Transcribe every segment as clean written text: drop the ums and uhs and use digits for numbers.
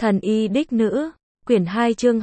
Thần y đích nữ, quyển 2 chương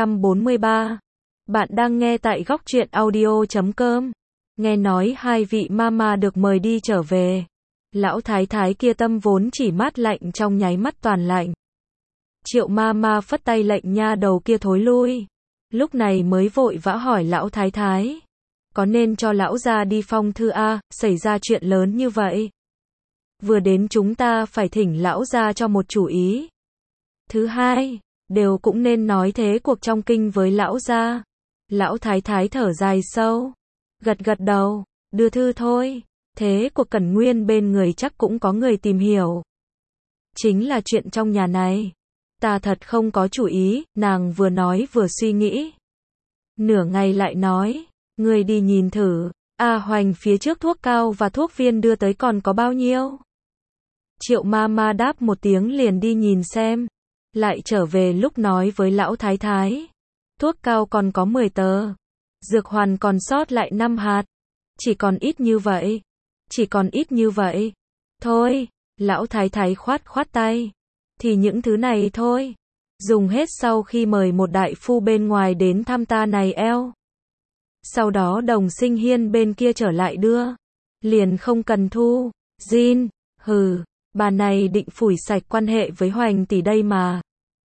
243. Bạn đang nghe tại góc truyện audio.com. Nghe nói hai vị mama được mời đi trở về. Lão thái thái kia tâm vốn chỉ mát lạnh trong nháy mắt toàn lạnh. Triệu mama phất tay lệnh nha đầu kia thối lui. Lúc này mới vội vã hỏi lão thái thái. Có nên cho lão ra đi phong thư a, xảy ra chuyện lớn như vậy. Vừa đến chúng ta phải thỉnh lão ra cho một chủ ý. Thứ hai, đều cũng nên nói thế cuộc trong kinh với lão gia. Lão thái thái thở dài sâu, gật gật đầu, đưa thư thôi. Thế cuộc Cẩn Nguyên bên người chắc cũng có người tìm hiểu. Chính là chuyện trong nhà này. Ta thật không có chủ ý, nàng vừa nói vừa suy nghĩ. Nửa ngày lại nói, ngươi đi nhìn thử, Hoành phía trước thuốc cao và thuốc viên đưa tới còn có bao nhiêu? Triệu mama đáp một tiếng liền đi nhìn xem. Lại trở về lúc nói với lão thái thái. Thuốc cao còn có 10 tờ. Dược hoàn còn sót lại 5 hạt. Chỉ còn ít như vậy. Chỉ còn ít như vậy. Thôi, lão thái thái khoát tay. Thì những thứ này thôi. Dùng hết sau khi mời một đại phu bên ngoài đến thăm ta này eo. Sau đó Đồng Sinh Hiên bên kia trở lại đưa. Liền không cần thu. Jin, hừ. Bà này định phủi sạch quan hệ với Hoành tỷ đây mà.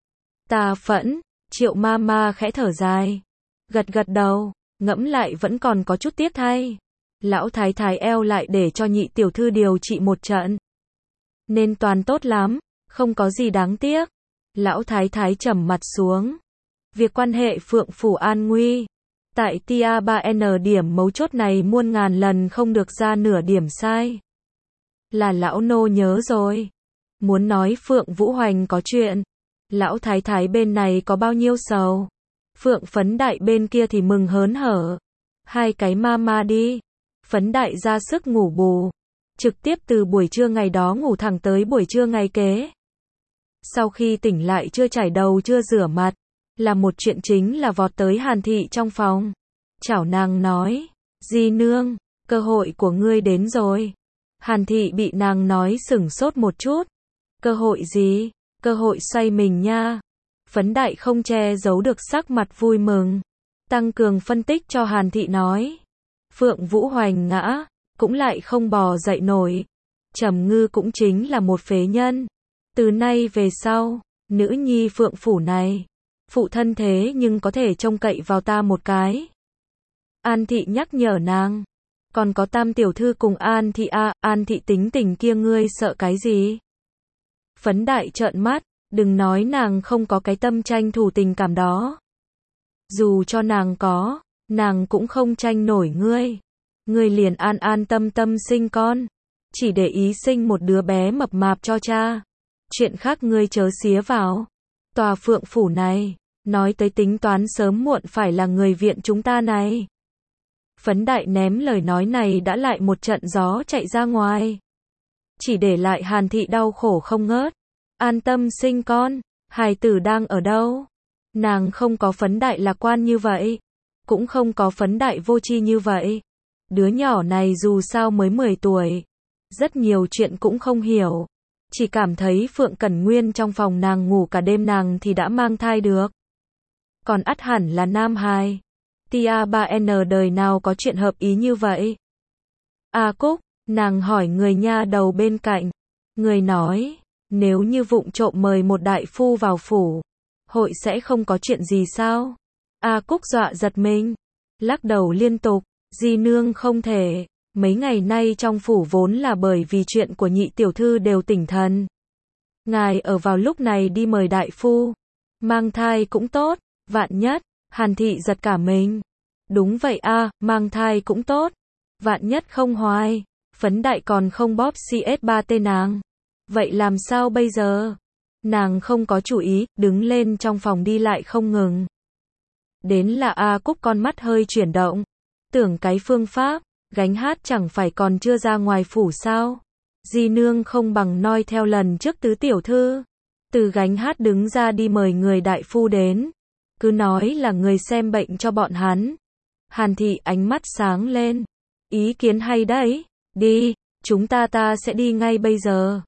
Ta phẫn, Triệu mama khẽ thở dài. Gật gật đầu, ngẫm lại vẫn còn có chút tiếc thay. Lão thái thái eo lại để cho nhị tiểu thư điều trị một trận. Nên toàn tốt lắm, không có gì đáng tiếc. Lão thái thái trầm mặt xuống. Việc quan hệ Phượng Phủ an nguy. Tại tia 3N điểm mấu chốt này muôn ngàn lần không được ra nửa điểm sai. Là lão nô nhớ rồi. Muốn nói Phượng Vũ Hoành có chuyện. Lão thái thái bên này có bao nhiêu sầu. Phượng Phấn Đại bên kia thì mừng hớn hở. Hai cái mama đi. Phấn Đại ra sức ngủ bù. Trực tiếp từ buổi trưa ngày đó ngủ thẳng tới buổi trưa ngày kế. Sau khi tỉnh lại chưa chải đầu chưa rửa mặt. Là một chuyện chính là vọt tới Hàn Thị trong phòng. Chảo nàng nói. Di nương, cơ hội của ngươi đến rồi. Hàn Thị bị nàng nói sửng sốt một chút. Cơ hội gì? Cơ hội xoay mình nha. Phấn Đại không che giấu được sắc mặt vui mừng. Tăng cường phân tích cho Hàn Thị nói. Phượng Vũ Hoành ngã, cũng lại không bò dậy nổi. Trầm Ngư cũng chính là một phế nhân. Từ nay về sau, nữ nhi Phượng Phủ này, phụ thân thế nhưng có thể trông cậy vào ta một cái. An Thị nhắc nhở nàng. Còn có Tam tiểu thư cùng An Thị An Thị tính tình kia ngươi sợ cái gì? Phấn Đại trợn mắt, đừng nói nàng không có cái tâm tranh thủ tình cảm đó. Dù cho nàng có, nàng cũng không tranh nổi ngươi. Ngươi liền an an tâm tâm sinh con. Chỉ để ý sinh một đứa bé mập mạp cho cha. Chuyện khác ngươi chớ xía vào. Tòa Phượng Phủ này, nói tới tính toán sớm muộn phải là người viện chúng ta này. Phấn Đại ném lời nói này đã lại một trận gió chạy ra ngoài. Chỉ để lại Hàn Thị đau khổ không ngớt. An tâm sinh con, hài tử đang ở đâu? Nàng không có Phấn Đại lạc quan như vậy. Cũng không có Phấn Đại vô tri như vậy. Đứa nhỏ này dù sao mới 10 tuổi. Rất nhiều chuyện cũng không hiểu. Chỉ cảm thấy Phượng Cẩn Nguyên trong phòng nàng ngủ cả đêm nàng thì đã mang thai được. Còn ắt hẳn là nam hài. Tia 3N đời nào có chuyện hợp ý như vậy? Cúc, nàng hỏi người nha đầu bên cạnh. Người nói, nếu như vụng trộm mời một đại phu vào phủ, hội sẽ không có chuyện gì sao? Cúc dọa giật mình, lắc đầu liên tục, di nương không thể. Mấy ngày nay trong phủ vốn là bởi vì chuyện của nhị tiểu thư đều tỉnh thần. Ngài ở vào lúc này đi mời đại phu. Mang thai cũng tốt, vạn nhất. Hàn Thị giật cả mình. Đúng vậy mang thai cũng tốt. Vạn nhất không hoài. Phấn Đại còn không bóp CS3T nàng. Vậy làm sao bây giờ? Nàng không có chủ ý, đứng lên trong phòng đi lại không ngừng. Đến là Cúc con mắt hơi chuyển động. Tưởng cái phương pháp, gánh hát chẳng phải còn chưa ra ngoài phủ sao? Di nương không bằng noi theo lần trước tứ tiểu thư. Từ gánh hát đứng ra đi mời người đại phu đến. Cứ nói là người xem bệnh cho bọn hắn. Hàn Thị ánh mắt sáng lên. Ý kiến hay đấy. Đi, chúng ta sẽ đi ngay bây giờ.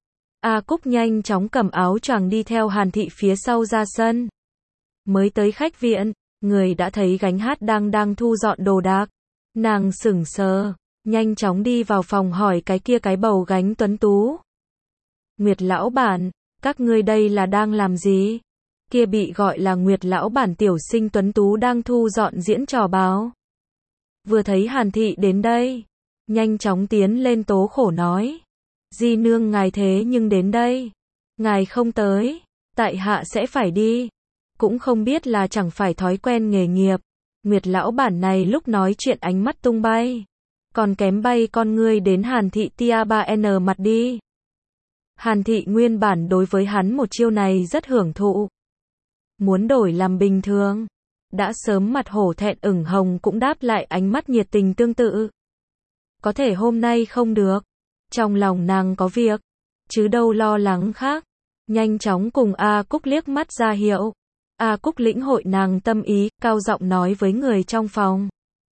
A Cúc nhanh chóng cầm áo choàng đi theo Hàn Thị phía sau ra sân. Mới tới khách viện, người đã thấy Gánh Hát đang thu dọn đồ đạc. Nàng sững sờ, nhanh chóng đi vào phòng hỏi cái bầu Gánh tuấn tú. Nguyệt lão bản, các ngươi đây là đang làm gì? Kia bị gọi là Nguyệt lão bản tiểu sinh tuấn tú đang thu dọn diễn trò báo. Vừa thấy Hàn Thị đến đây, nhanh chóng tiến lên tố khổ nói. Di nương ngài thế nhưng đến đây. Ngài không tới, tại hạ sẽ phải đi. Cũng không biết là chẳng phải thói quen nghề nghiệp. Nguyệt lão bản này lúc nói chuyện ánh mắt tung bay. Còn kém bay con ngươi đến Hàn Thị tia 3N mặt đi. Hàn Thị nguyên bản đối với hắn một chiêu này rất hưởng thụ. Muốn đổi làm bình thường. Đã sớm mặt hổ thẹn ửng hồng cũng đáp lại ánh mắt nhiệt tình tương tự. Có thể hôm nay không được. Trong lòng nàng có việc. Chứ đâu lo lắng khác. Nhanh chóng cùng A Cúc liếc mắt ra hiệu. A Cúc lĩnh hội nàng tâm ý, cao giọng nói với người trong phòng.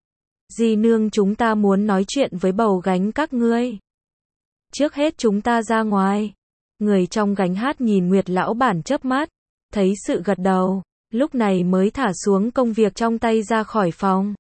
Di nương chúng ta muốn nói chuyện với bầu Gánh các ngươi. Trước hết chúng ta ra ngoài. Người trong Gánh Hát nhìn Nguyệt lão bản chớp mắt. Thấy sự gật đầu. Lúc này mới thả xuống công việc trong tay ra khỏi phòng.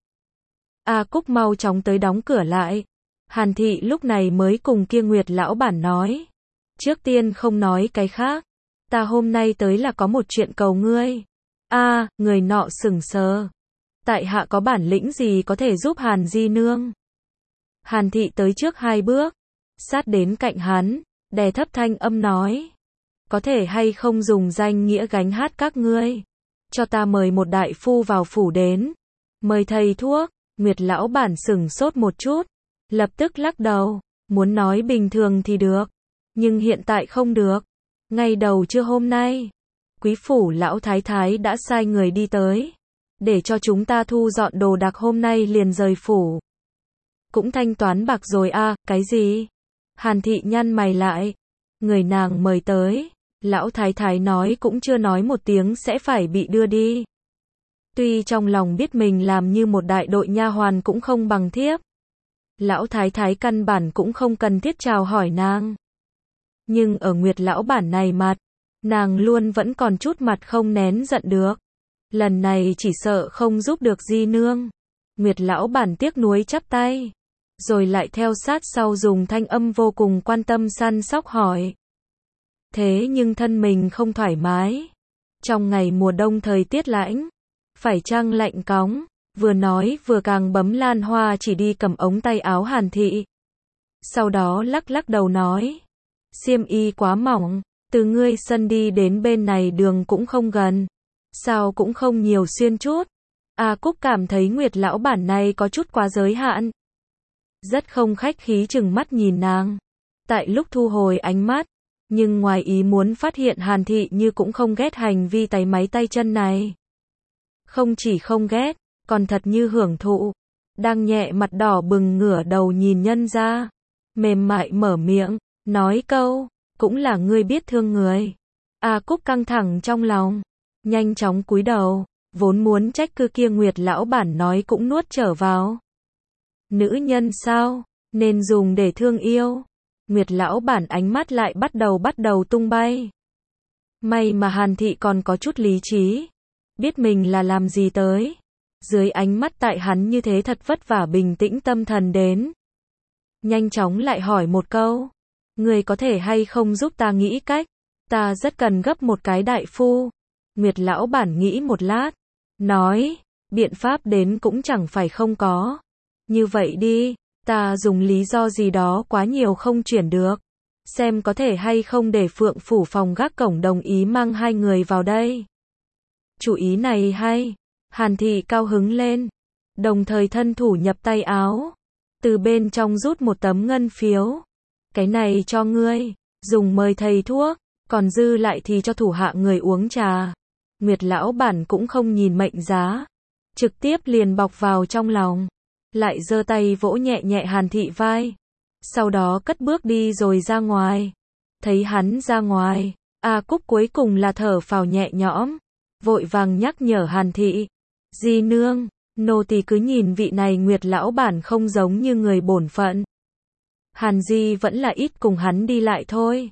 A Cúc mau chóng tới đóng cửa lại. Hàn Thị lúc này mới cùng kia Nguyệt lão bản nói. Trước tiên không nói cái khác. Ta hôm nay tới là có một chuyện cầu ngươi. Người nọ sững sờ. Tại hạ có bản lĩnh gì có thể giúp Hàn di nương? Hàn Thị tới trước 2 bước. Sát đến cạnh hắn. Đè thấp thanh âm nói. Có thể hay không dùng danh nghĩa Gánh Hát các ngươi. Cho ta mời một đại phu vào phủ đến. Mời thầy thuốc. Nguyệt lão bản sững sốt một chút. Lập tức lắc đầu. Muốn nói bình thường thì được. Nhưng hiện tại không được. Ngay đầu trưa hôm nay. Quý phủ lão thái thái đã sai người đi tới. Để cho chúng ta thu dọn đồ đạc hôm nay liền rời phủ. Cũng thanh toán bạc rồi cái gì? Hàn Thị nhăn mày lại. Người nàng mời tới. Lão thái thái nói cũng chưa nói một tiếng sẽ phải bị đưa đi. Tuy trong lòng biết mình làm như một đại đội nha hoàn cũng không bằng thiếp. Lão thái thái căn bản cũng không cần thiết chào hỏi nàng. Nhưng ở Nguyệt lão bản này mặt, nàng luôn vẫn còn chút mặt không nén giận được. Lần này chỉ sợ không giúp được di nương. Nguyệt lão bản tiếc nuối chắp tay. Rồi lại theo sát sau dùng thanh âm vô cùng quan tâm săn sóc hỏi. Thế nhưng thân mình không thoải mái. Trong ngày mùa đông thời tiết lạnh. Phải chăng lạnh cóng. Vừa nói vừa càng bấm lan hoa chỉ đi cầm ống tay áo Hàn Thị. Sau đó lắc đầu nói. Xiêm y quá mỏng. Từ ngươi sân đi đến bên này đường cũng không gần. Sao cũng không nhiều xuyên chút. A Cúc cảm thấy Nguyệt lão bản này có chút quá giới hạn. Rất không khách khí chừng mắt nhìn nàng. Tại lúc thu hồi ánh mắt. Nhưng ngoài ý muốn phát hiện Hàn Thị như cũng không ghét hành vi tay máy tay chân này. Không chỉ không ghét, còn thật như hưởng thụ. Đang nhẹ mặt đỏ bừng ngửa đầu nhìn nhân ra. Mềm mại mở miệng, nói câu, cũng là ngươi biết thương người. A Cúc căng thẳng trong lòng. Nhanh chóng cúi đầu, vốn muốn trách cứ kia Nguyệt lão bản nói cũng nuốt trở vào. Nữ nhân sao, nên dùng để thương yêu. Nguyệt lão bản ánh mắt lại bắt đầu tung bay. May mà Hàn Thị còn có chút lý trí. Biết mình là làm gì tới. Dưới ánh mắt tại hắn như thế thật vất vả bình tĩnh tâm thần đến. Nhanh chóng lại hỏi một câu. Người có thể hay không giúp ta nghĩ cách. Ta rất cần gấp một cái đại phu. Nguyệt lão bản nghĩ một lát. Nói, biện pháp đến cũng chẳng phải không có. Như vậy đi, ta dùng lý do gì đó quá nhiều không chuyển được. Xem có thể hay không để Phượng phủ phòng gác cổng đồng ý mang 2 người vào đây. Chủ ý này hay. Hàn Thị cao hứng lên. Đồng thời thân thủ nhập tay áo. Từ bên trong rút một tấm ngân phiếu. Cái này cho ngươi. Dùng mời thầy thuốc. Còn dư lại thì cho thủ hạ người uống trà. Nguyệt lão bản cũng không nhìn mệnh giá. Trực tiếp liền bọc vào trong lòng. Lại giơ tay vỗ nhẹ nhẹ Hàn Thị vai. Sau đó cất bước đi rồi ra ngoài. Thấy hắn ra ngoài. A Cúc cuối cùng là thở phào nhẹ nhõm. Vội vàng nhắc nhở Hàn Thị. Di nương, nô tỳ cứ nhìn vị này Nguyệt lão bản không giống như người bổn phận. Hàn Di vẫn là ít cùng hắn đi lại thôi.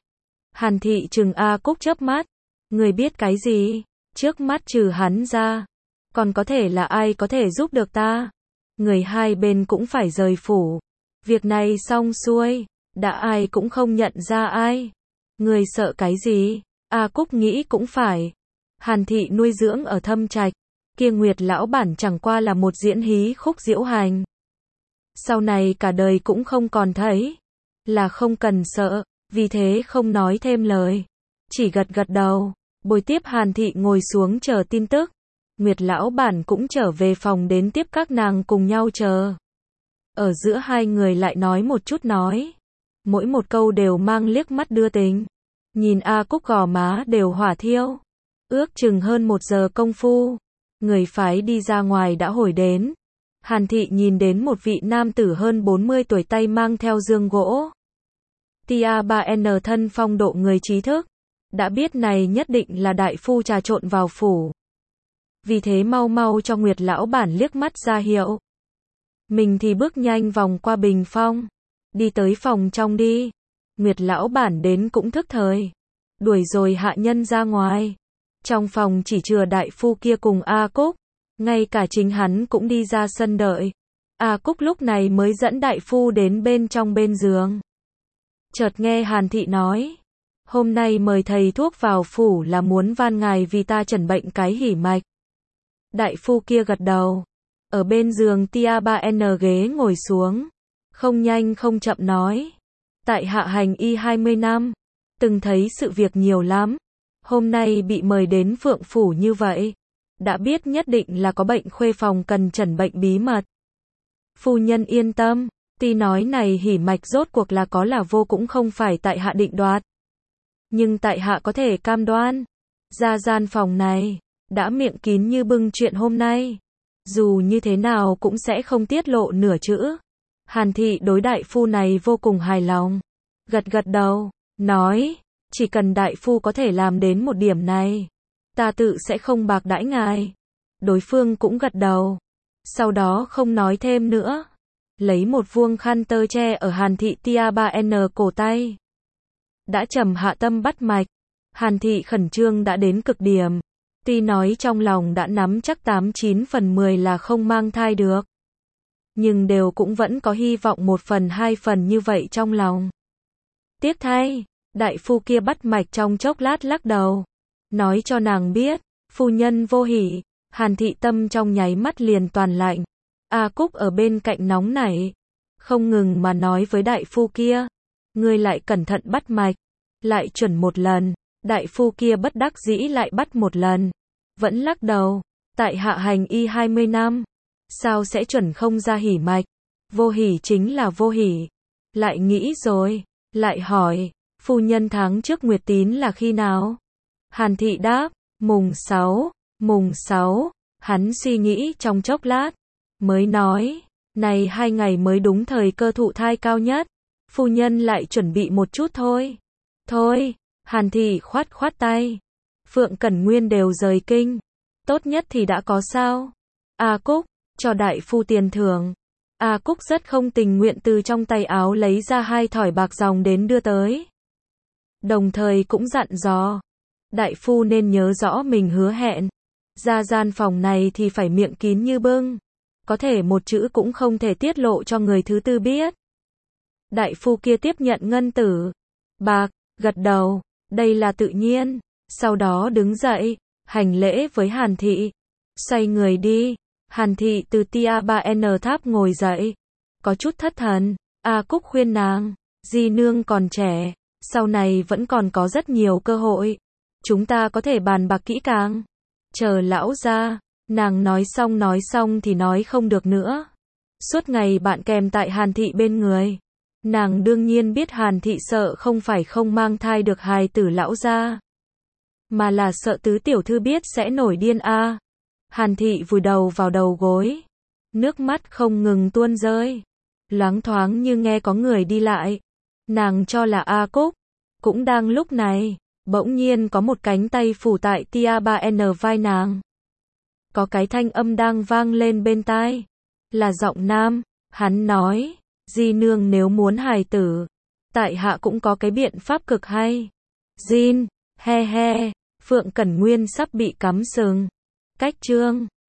Hàn Thị trừng A Cúc chớp mắt. Người biết cái gì? Trước mắt trừ hắn ra, còn có thể là ai có thể giúp được ta? Người hai bên cũng phải rời phủ. Việc này xong xuôi, đã ai cũng không nhận ra ai. Người sợ cái gì? A Cúc nghĩ cũng phải. Hàn Thị nuôi dưỡng ở Thâm Trạch, kia Nguyệt lão bản chẳng qua là một diễn hí khúc diễu hành. Sau này cả đời cũng không còn thấy, là không cần sợ, vì thế không nói thêm lời, chỉ gật gật đầu. Buổi tiếp Hàn Thị ngồi xuống chờ tin tức. Nguyệt lão bản cũng trở về phòng đến tiếp các nàng cùng nhau chờ. Ở giữa hai người lại nói một chút nói, mỗi một câu đều mang liếc mắt đưa tình. Nhìn A Cúc gò má đều hỏa thiêu. Ước chừng hơn 1 giờ công phu, người phái đi ra ngoài đã hồi đến. Hàn Thị nhìn đến một vị nam tử hơn 40 tuổi tay mang theo dương gỗ. Tia 3N thân phong độ người trí thức. Đã biết này nhất định là đại phu trà trộn vào phủ. Vì thế mau mau cho Nguyệt lão bản liếc mắt ra hiệu. Mình thì bước nhanh vòng qua bình phong, đi tới phòng trong đi. Nguyệt lão bản đến cũng thức thời, đuổi rồi hạ nhân ra ngoài. Trong phòng chỉ chừa đại phu kia cùng A Cúc, ngay cả chính hắn cũng đi ra sân đợi. A Cúc lúc này mới dẫn đại phu đến bên trong bên giường. Chợt nghe Hàn Thị nói, hôm nay mời thầy thuốc vào phủ là muốn van ngài vì ta chẩn bệnh cái hỉ mạch. Đại phu kia gật đầu, ở bên giường Tia 3N ghế ngồi xuống, không nhanh không chậm nói, tại hạ hành y 20 năm, từng thấy sự việc nhiều lắm, hôm nay bị mời đến Phượng phủ như vậy, đã biết nhất định là có bệnh khuê phòng cần chẩn bệnh bí mật. Phu nhân yên tâm, tuy nói này hỉ mạch rốt cuộc là có là vô cũng không phải tại hạ định đoạt. Nhưng tại hạ có thể cam đoan, ra gian phòng này, đã miệng kín như bưng chuyện hôm nay. Dù như thế nào cũng sẽ không tiết lộ nửa chữ. Hàn Thị đối đại phu này vô cùng hài lòng. Gật gật đầu, nói, chỉ cần đại phu có thể làm đến một điểm này, ta tự sẽ không bạc đãi ngài. Đối phương cũng gật đầu. Sau đó không nói thêm nữa. Lấy một vuông khăn tơ che ở Hàn Thị Tia 3N cổ tay. Đã trầm hạ tâm bắt mạch. Hàn Thị khẩn trương đã đến cực điểm. Tuy nói trong lòng đã nắm chắc 89 phần 10 là không mang thai được. Nhưng đều cũng vẫn có hy vọng 1 phần 2 phần như vậy trong lòng. Tiếc thay, đại phu kia bắt mạch trong chốc lát lắc đầu. Nói cho nàng biết, phu nhân vô hỉ. Hàn Thị tâm trong nháy mắt liền toàn lạnh. A Cúc ở bên cạnh nóng nảy, không ngừng mà nói với đại phu kia, ngươi lại cẩn thận bắt mạch, lại chuẩn một lần. Đại phu kia bất đắc dĩ lại bắt một lần, vẫn lắc đầu, tại hạ hành y 20 năm, sao sẽ chuẩn không ra hỉ mạch, vô hỉ chính là vô hỉ. Lại nghĩ rồi, lại hỏi, phu nhân tháng trước nguyệt tín là khi nào? Hàn Thị đáp, mùng 6, hắn suy nghĩ trong chốc lát, mới nói, này 2 ngày mới đúng thời cơ thụ thai cao nhất, phu nhân lại chuẩn bị một chút thôi. Thôi, Hàn Thị khoát khoát tay, Phượng Cẩn Nguyên đều rời kinh, tốt nhất thì đã có sao? A Cúc, cho đại phu tiền thưởng. A Cúc rất không tình nguyện từ trong tay áo lấy ra 2 thỏi bạc dòng đến đưa tới. Đồng thời cũng dặn dò, đại phu nên nhớ rõ mình hứa hẹn, ra gian phòng này thì phải miệng kín như bưng, có thể một chữ cũng không thể tiết lộ cho người thứ tư biết. Đại phu kia tiếp nhận ngân tử, bạc, gật đầu, đây là tự nhiên, sau đó đứng dậy, hành lễ với Hàn Thị, xoay người đi. Hàn Thị từ Tia 3N tháp ngồi dậy, có chút thất thần. A Cúc khuyên nàng, di nương còn trẻ, sau này vẫn còn có rất nhiều cơ hội, chúng ta có thể bàn bạc kỹ càng. Chờ lão ra, nàng nói xong thì nói không được nữa. Suốt ngày bạn kèm tại Hàn Thị bên người, nàng đương nhiên biết Hàn Thị sợ không phải không mang thai được hài tử lão ra, mà là sợ tứ tiểu thư biết sẽ nổi điên a. Hàn Thị vùi đầu vào đầu gối, nước mắt không ngừng tuôn rơi, loáng thoáng như nghe có người đi lại. Nàng cho là A Cúc. Cũng đang lúc này, bỗng nhiên có một cánh tay phủ tại Tia 3N vai nàng. Có cái thanh âm đang vang lên bên tai, là giọng nam. Hắn nói, di nương nếu muốn hài tử, tại hạ cũng có cái biện pháp cực hay. Jin, he he, Phượng Cẩn Nguyên sắp bị cắm sừng. Cách chương